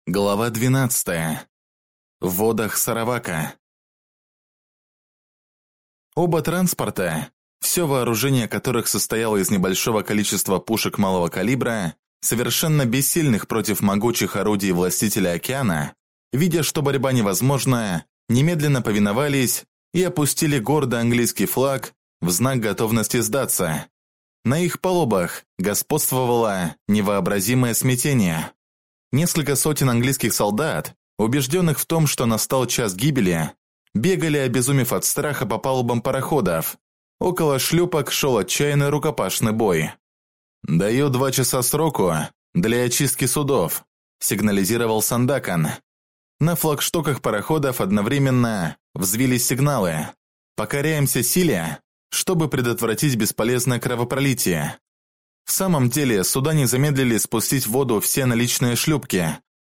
Глава 12. В водах Саравака. Оба транспорта, все вооружение которых состояло из небольшого количества пушек малого калибра, совершенно бессильных против могучих орудий властителя океана, видя, что борьба невозможна, немедленно повиновались и опустили гордо английский флаг в знак готовности сдаться. На их палубах господствовало невообразимое смятение. Несколько сотен английских солдат, убежденных в том, что настал час гибели, бегали, обезумев от страха по палубам пароходов. Около шлюпок шел отчаянный рукопашный бой. «Даю 2 часа сроку для очистки судов», – сигнализировал Сандакан. На флагштоках пароходов одновременно взвились сигналы. «Покоряемся силе, чтобы предотвратить бесполезное кровопролитие». В самом деле, суда не замедлили спустить в воду все наличные шлюпки.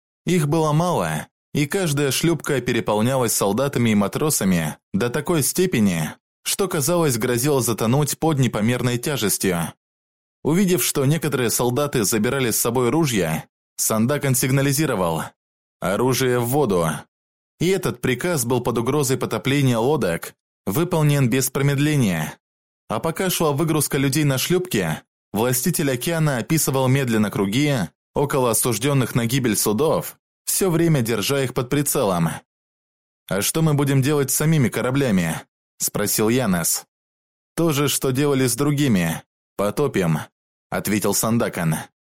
Их было мало, и каждая шлюпка переполнялась солдатами и матросами до такой степени, что, казалось, грозило затонуть под непомерной тяжестью. Увидев, что некоторые солдаты забирали с собой ружья, Сандакан сигнализировал «Оружие в воду». И этот приказ был под угрозой потопления лодок выполнен без промедления. А пока шла выгрузка людей на шлюпке, властитель океана описывал медленно круги около осужденных на гибель судов, все время держа их под прицелом. «А что мы будем делать с самими кораблями?» – спросил Янес. «То же, что делали с другими. Потопим», – ответил Сандакан.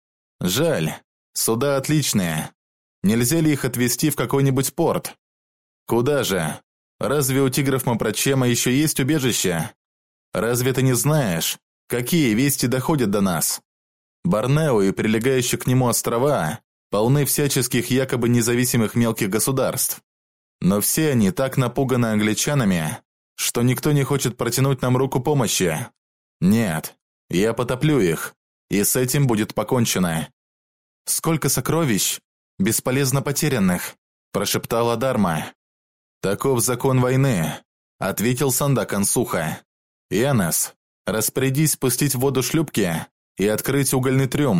«Жаль, суда отличные. Нельзя ли их отвезти в какой-нибудь порт?» «Куда же? Разве у тигров Мапрачема еще есть убежище? Разве ты не знаешь, какие вести доходят до нас? Борнео и прилегающие к нему острова полны всяческих якобы независимых мелких государств. Но все они так напуганы англичанами, что никто не хочет протянуть нам руку помощи. Нет, я потоплю их, и с этим будет покончено». «Сколько сокровищ, бесполезно потерянных», – прошептала Дарма. «Таков закон войны», – ответил Сандакан сухо. «Янес, распорядись спустить в воду шлюпки и открыть угольный трюм».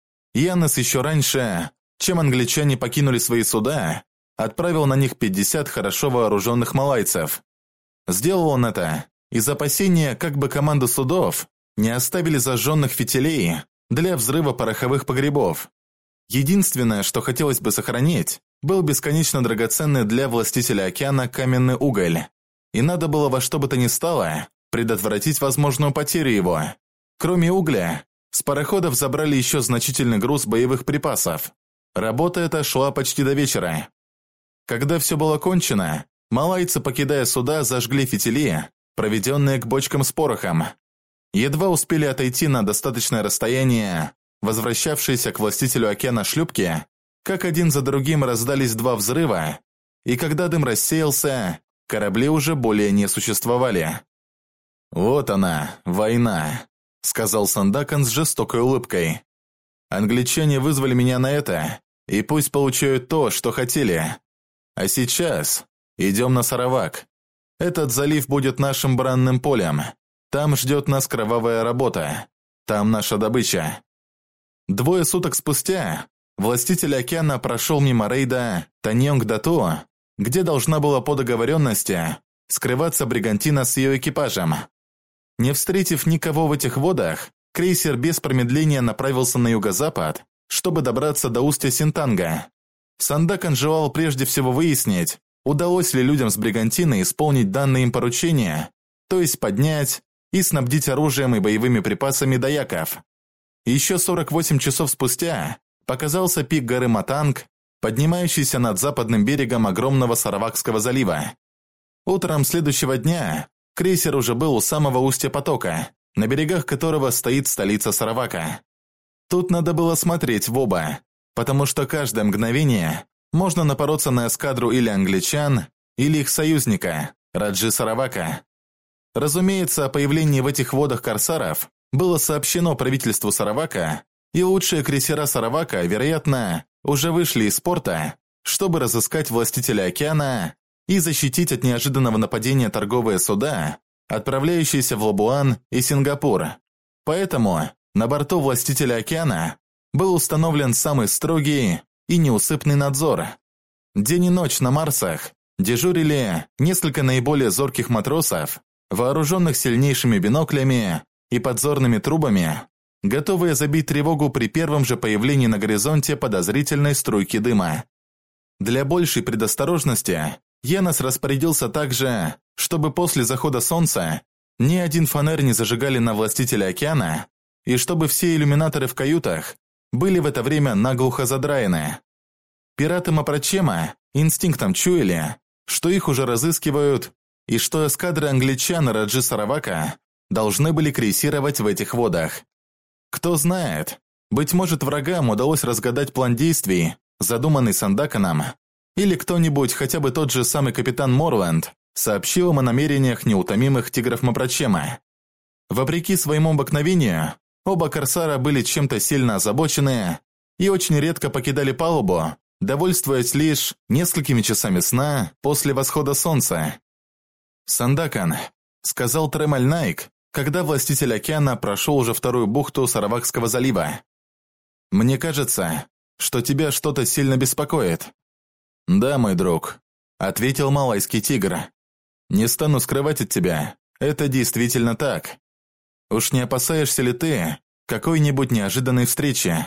Янес еще раньше, чем англичане покинули свои суда, отправил на них 50 хорошо вооруженных малайцев. Сделал он это из опасения, как бы команду судов не оставили зажженных фитилей для взрыва пороховых погребов. Единственное, что хотелось бы сохранить, был бесконечно драгоценный для властителя океана каменный уголь, и надо было во что бы то ни стало предотвратить возможную потерю его. Кроме угля, с пароходов забрали еще значительный груз боевых припасов. Работа эта шла почти до вечера. Когда все было кончено, малайцы, покидая суда, зажгли фитили, проведенные к бочкам с порохом. Едва успели отойти на достаточное расстояние возвращавшиеся к властителю океана шлюпки, как один за другим раздались 2 взрыва, и когда дым рассеялся, корабли уже более не существовали. «Вот она, война», – сказал Сандакан с жестокой улыбкой. «Англичане вызвали меня на это, и пусть получают то, что хотели. А сейчас идем на Саравак. Этот залив будет нашим бранным полем. Там ждет нас кровавая работа. Там наша добыча». 2 суток спустя властитель океана прошел мимо рейда Таньонг-Дату, где должна была по договоренности скрываться бригантина с ее экипажем. Не встретив никого в этих водах, крейсер без промедления направился на юго-запад, чтобы добраться до устья Синтанга. Сандакан желал прежде всего выяснить, удалось ли людям с бригантиной исполнить данные им поручения, то есть поднять и снабдить оружием и боевыми припасами даяков. Еще 48 часов спустя показался пик горы Матанг, поднимающийся над западным берегом огромного Саравакского залива. Утром следующего дня крейсер уже был у самого устья потока, на берегах которого стоит столица Саравака. Тут надо было смотреть в оба, потому что каждое мгновение можно напороться на эскадру или англичан, или их союзника, Раджи Саравака. Разумеется, о появлении в этих водах корсаров было сообщено правительству Саравака, и лучшие крейсера Саравака, вероятно, уже вышли из порта, чтобы разыскать властителя океана и защитить от неожиданного нападения торговые суда, отправляющиеся в Лабуан и Сингапур. Поэтому на борту властителя океана был установлен самый строгий и неусыпный надзор. День и ночь на Марсах дежурили несколько наиболее зорких матросов, вооруженных сильнейшими биноклями и подзорными трубами, готовые забить тревогу при первом же появлении на горизонте подозрительной струйки дыма. Для большей предосторожности Янос распорядился также, чтобы после захода солнца ни один фонарь не зажигали на Властителя океана, и чтобы все иллюминаторы в каютах были в это время наглухо задраены. Пираты Мопрочема инстинктом чуяли, что их уже разыскивают, и что эскадры англичан Раджи Саравака должны были крейсировать в этих водах. Кто знает, быть может, врагам удалось разгадать план действий, задуманный Сандаканом, или кто-нибудь, хотя бы тот же самый капитан Морланд, сообщил им о намерениях неутомимых тигров Мопрочема. Вопреки своему обыкновению, оба корсара были чем-то сильно озабочены и очень редко покидали палубу, довольствуясь лишь несколькими часами сна после восхода солнца. «Сандакан», — сказал Тремаль Найк, когда Властитель океана прошел уже вторую бухту Саравакского залива. «Мне кажется, что тебя что-то сильно беспокоит». «Да, мой друг», — ответил малайский тигр. «Не стану скрывать от тебя, это действительно так. Уж не опасаешься ли ты какой-нибудь неожиданной встречи?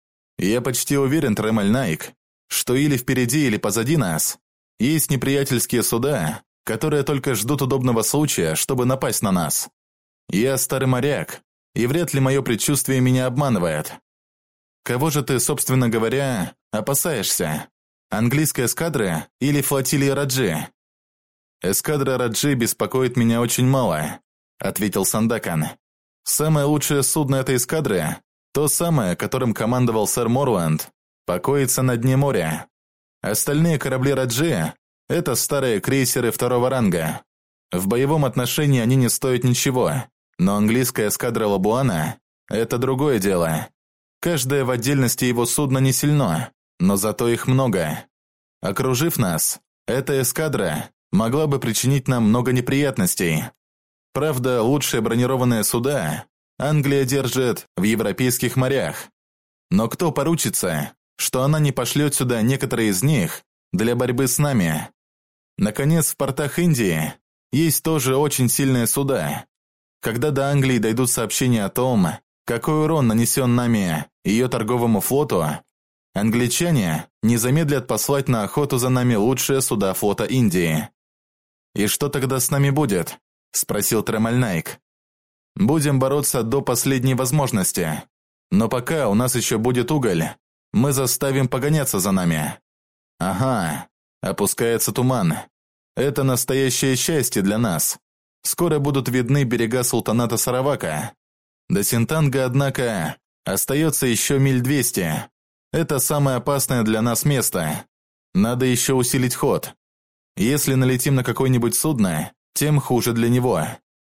Я почти уверен, Тремаль Найк, что или впереди, или позади нас есть неприятельские суда, которые только ждут удобного случая, чтобы напасть на нас. Я старый моряк, и вряд ли мое предчувствие меня обманывает. Кого же ты, собственно говоря, опасаешься? Английской эскадры или флотилии Раджи?» «Эскадра Раджи беспокоит меня очень мало», — ответил Сандакан. «Самое лучшее судно этой эскадры, то самое, которым командовал сэр Морланд, покоится на дне моря. Остальные корабли Раджи – это старые крейсеры второго ранга. В боевом отношении они не стоят ничего, но английская эскадра Лабуана – это другое дело. Каждое в отдельности его судно не сильно, но зато их много. Окружив нас, эта эскадра могла бы причинить нам много неприятностей. Правда, лучшие бронированные суда Англия держит в европейских морях. Но кто поручится, что она не пошлет сюда некоторые из них для борьбы с нами? Наконец, в портах Индии есть тоже очень сильные суда. Когда до Англии дойдут сообщения о том, какой урон нанесен нами ее торговому флоту, англичане не замедлят послать на охоту за нами лучшие суда флота Индии. «И что тогда с нами будет?» – спросил Тремаль Найк. «Будем бороться до последней возможности. Но пока у нас еще будет уголь, мы заставим погоняться за нами». «Ага, опускается туман. Это настоящее счастье для нас. Скоро будут видны берега султаната Саравака. До Синтанга, однако, остается еще миль 200. Это самое опасное для нас место. Надо еще усилить ход. Если налетим на какое-нибудь судно, тем хуже для него».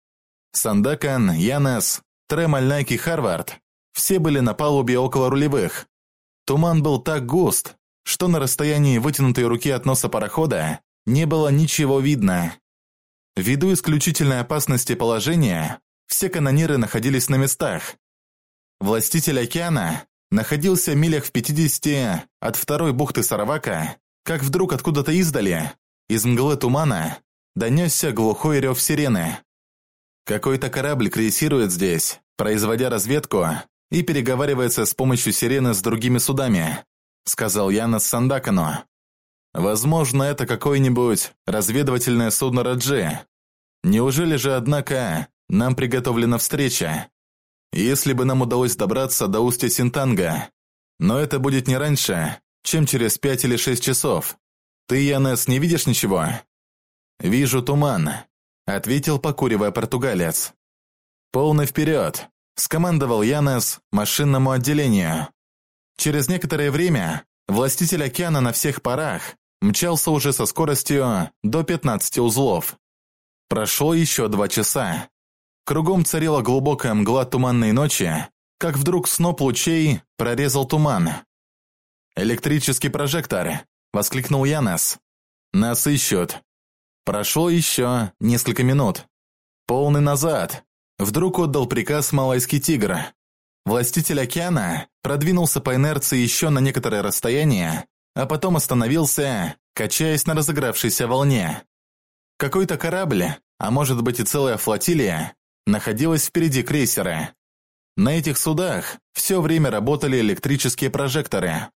Сандакан, Янес, Тремаль Найк и Харвард все были на палубе около рулевых. Туман был так густ, что на расстоянии вытянутой руки от носа парохода не было ничего видно. Ввиду исключительной опасности положения, все канониры находились на местах. Властитель океана находился в милях в 50 от второй бухты Саравака, как вдруг откуда-то издали, из мглы тумана, донесся глухой рев сирены. «Какой-то корабль крейсирует здесь, производя разведку, и переговаривается с помощью сирены с другими судами», — сказал Янос Сандакану. «Возможно, это какое-нибудь разведывательное судно Раджи. Неужели же, однако, нам приготовлена встреча? Если бы нам удалось добраться до устья Синтанга, но это будет не раньше, чем через 5 или 6 часов. Ты, Янес, не видишь ничего?» «Вижу туман», — ответил, покуривая португалец. «Полный вперед», — скомандовал Янес машинному отделению. Через некоторое время Властитель океана на всех парах мчался уже со скоростью до 15 узлов. Прошло еще 2 часа. Кругом царила глубокая мгла туманной ночи, как вдруг сноп лучей прорезал туман. «Электрический прожектор!» — воскликнул Янес. «Нас ищут!» Прошло еще несколько минут. «Полный назад!» — вдруг отдал приказ малайский тигр. Властитель океана продвинулся по инерции еще на некоторое расстояние, а потом остановился, качаясь на разыгравшейся волне. Какой-то корабль, а может быть и целая флотилия, находилась впереди крейсера. На этих судах все время работали электрические прожекторы.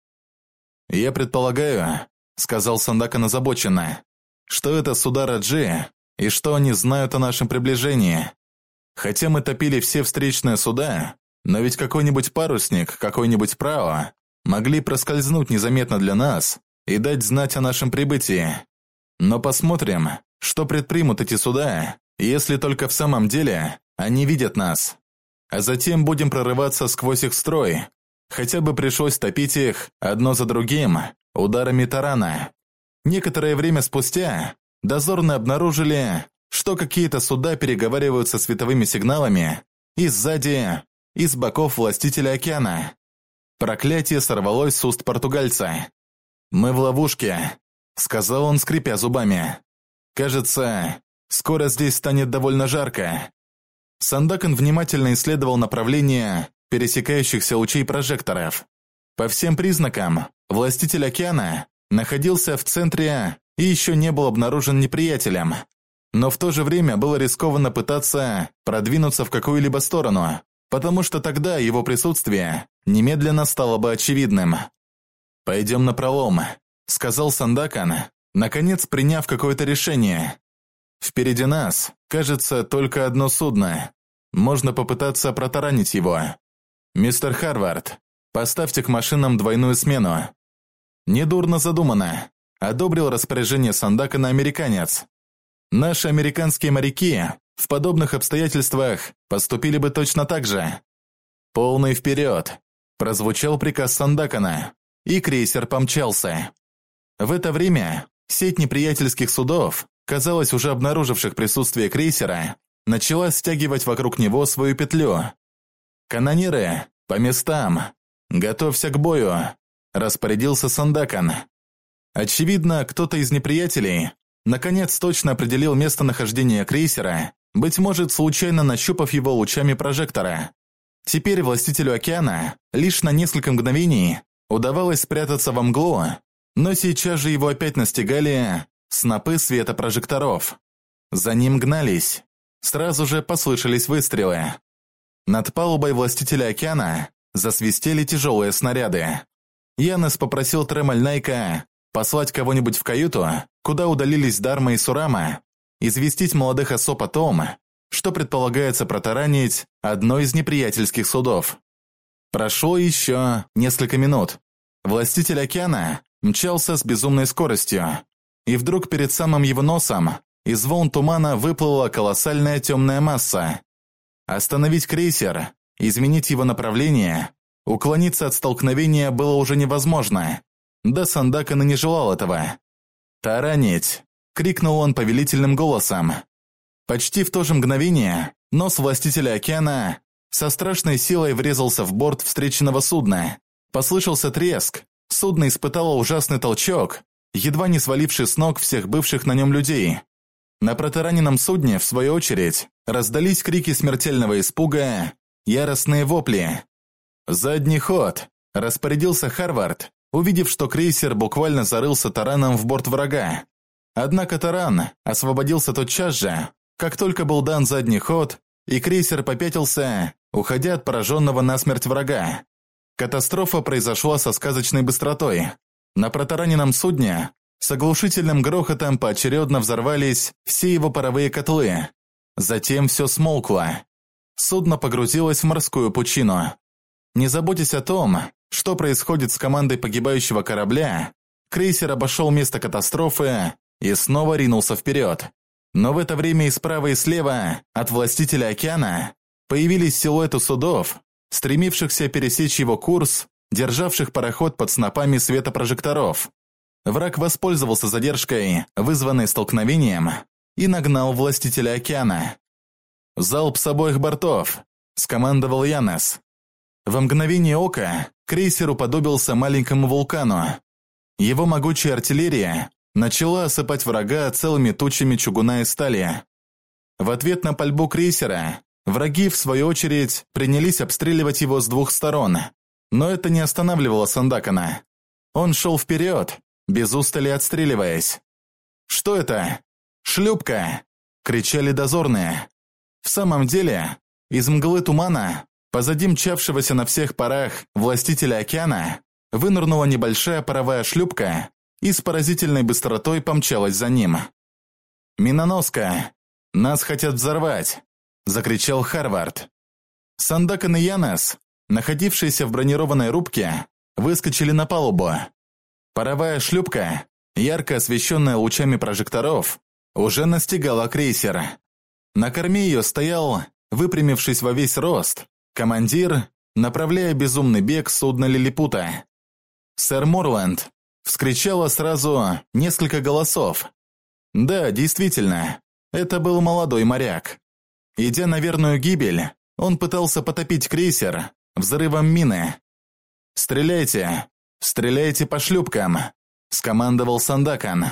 «Я предполагаю», — сказал Сандакан озабоченно, «что это суда Раджи, и что они знают о нашем приближении. Хотя мы топили все встречные суда, но ведь какой-нибудь парусник, какой-нибудь прао могли проскользнуть незаметно для нас и дать знать о нашем прибытии. Но посмотрим, что предпримут эти суда, если только в самом деле они видят нас. А затем будем прорываться сквозь их строй. Хотя бы пришлось топить их одно за другим ударами тарана. Некоторое время спустя дозорные обнаружили, что какие-то суда переговариваются световыми сигналами и сзади, и с боков властителя океана. Проклятие сорвалось с уст португальца. «Мы в ловушке», — сказал он, скрипя зубами. «Кажется, скоро здесь станет довольно жарко». Сандакан внимательно исследовал направление пересекающихся лучей прожекторов. По всем признакам, властитель океана находился в центре и еще не был обнаружен неприятелем. Но в то же время было рискованно пытаться продвинуться в какую-либо сторону, потому что тогда его присутствие немедленно стало бы очевидным. «Пойдем напролом», — сказал Сандакан, наконец приняв какое-то решение. «Впереди нас, кажется, только одно судно. Можно попытаться протаранить его. Мистер Харвард, поставьте к машинам двойную смену». «Недурно задумано», — одобрил распоряжение Сандакана американец. «Наши американские моряки в подобных обстоятельствах поступили бы точно так же». «Полный вперед!» – прозвучал приказ Сандакана, и крейсер помчался. В это время сеть неприятельских судов, казалось, уже обнаруживших присутствие крейсера, начала стягивать вокруг него свою петлю. «Канониры, по местам! Готовься к бою!» – распорядился Сандакан. Очевидно, кто-то из неприятелей наконец точно определил местонахождение крейсера, быть может, случайно нащупав его лучами прожектора. Теперь властителю океана лишь на несколько мгновений удавалось спрятаться во мглу, но сейчас же его опять настигали снопы света прожекторов. За ним гнались. Сразу же послышались выстрелы. Над палубой властителя океана засвистели тяжелые снаряды. Янес попросил Тремальнайка послать кого-нибудь в каюту, куда удалились Дарма и Сурама, известить молодых особ о том, что предполагается протаранить одно из неприятельских судов. Прошло еще несколько минут. Властитель океана мчался с безумной скоростью, и вдруг перед самым его носом из волн тумана выплыла колоссальная темная масса. Остановить крейсер, изменить его направление, уклониться от столкновения было уже невозможно. Да Сандакан и не желал этого. «Таранить!» — крикнул он повелительным голосом. Почти в то же мгновение нос властителя океана со страшной силой врезался в борт встреченного судна. Послышался треск, судно испытало ужасный толчок, едва не сваливший с ног всех бывших на нем людей. На протараненном судне, в свою очередь, раздались крики смертельного испуга, яростные вопли. «Задний ход!» – распорядился Харвард, увидев, что крейсер буквально зарылся тараном в борт врага. Однако таран освободился тотчас же, как только был дан задний ход, и крейсер попятился, уходя от пораженного насмерть врага. Катастрофа произошла со сказочной быстротой. На протараненном судне с оглушительным грохотом поочередно взорвались все его паровые котлы. Затем все смолкло. Судно погрузилось в морскую пучину. Не заботясь о том, что происходит с командой погибающего корабля, крейсер обошел место катастрофы и снова ринулся вперед. Но в это время и справа, и слева от властителя океана появились силуэты судов, стремившихся пересечь его курс, державших пароход под снопами света прожекторов. Враг воспользовался задержкой, вызванной столкновением, и нагнал властителя океана. «Залп с обоих бортов!» – скомандовал Янес. Во мгновение ока крейсер уподобился маленькому вулкану. Его могучая артиллерия начала осыпать врага целыми тучами чугуна и стали. В ответ на пальбу крейсера Враги, в свою очередь, принялись обстреливать его с двух сторон, но это не останавливало Сандакана. Он шел вперед, без устали отстреливаясь. «Что это? Шлюпка!» – кричали дозорные. В самом деле, из мглы тумана, позади мчавшегося на всех парах властителя океана, вынырнула небольшая паровая шлюпка и с поразительной быстротой помчалась за ним. «Миноноска! Нас хотят взорвать!» – закричал Харвард. Сандакан и Янес, находившиеся в бронированной рубке, выскочили на палубу. Паровая шлюпка, ярко освещенная лучами прожекторов, уже настигала крейсер. На корме ее стоял, выпрямившись во весь рост, командир, направляя безумный бег судна лилипута. «Сэр Морланд!» – вскричало сразу несколько голосов. Да, действительно, это был молодой моряк. Идя на верную гибель, он пытался потопить крейсер взрывом мины. «Стреляйте! Стреляйте по шлюпкам!» – скомандовал Сандакан.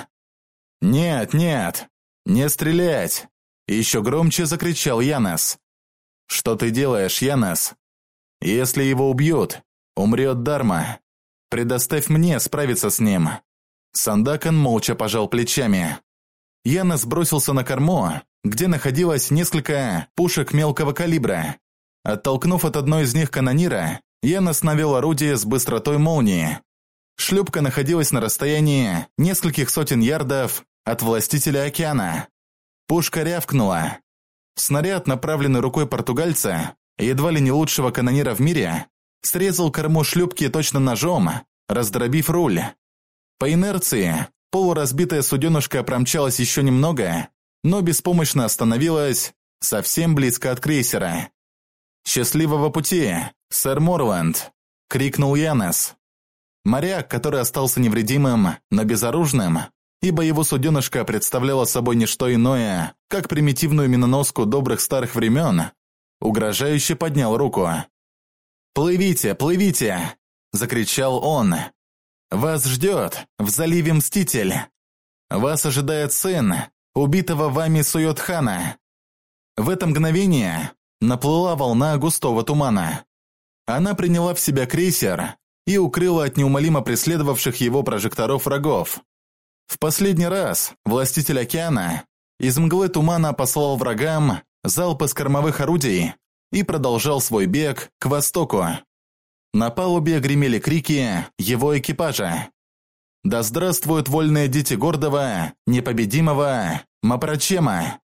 «Нет, нет! Не стрелять!» – еще громче закричал Янес. «Что ты делаешь, Янес? Если его убьют, умрет Дарма. Предоставь мне справиться с ним». Сандакан молча пожал плечами. Янес бросился на корму, где находилось несколько пушек мелкого калибра. Оттолкнув от одной из них канонира, Янес навел орудие с быстротой молнии. Шлюпка находилась на расстоянии нескольких сотен ярдов от властителя океана. Пушка рявкнула. Снаряд, направленный рукой португальца, едва ли не лучшего канонира в мире, срезал корму шлюпки точно ножом, раздробив руль. По инерции, полуразбитая суденышко промчалась еще немного, но беспомощно остановилась совсем близко от крейсера. «Счастливого пути, сэр Морланд!» – крикнул Янес. Моряк, который остался невредимым, но безоружным, ибо его суденышко представляло собой не что иное, как примитивную миноноску добрых старых времен, угрожающе поднял руку. «Плывите, плывите!» – закричал он. «Вас ждет в заливе Мститель. Вас ожидает сын убитого вами Суйотхана». В это мгновение наплыла волна густого тумана. Она приняла в себя крейсер и укрыла от неумолимо преследовавших его прожекторов врагов. В последний раз властитель океана из мглы тумана послал врагам залп из кормовых орудий и продолжал свой бег к востоку. На палубе гремели крики его экипажа. «Да здравствуют вольные дети гордого, непобедимого Мапрачема!»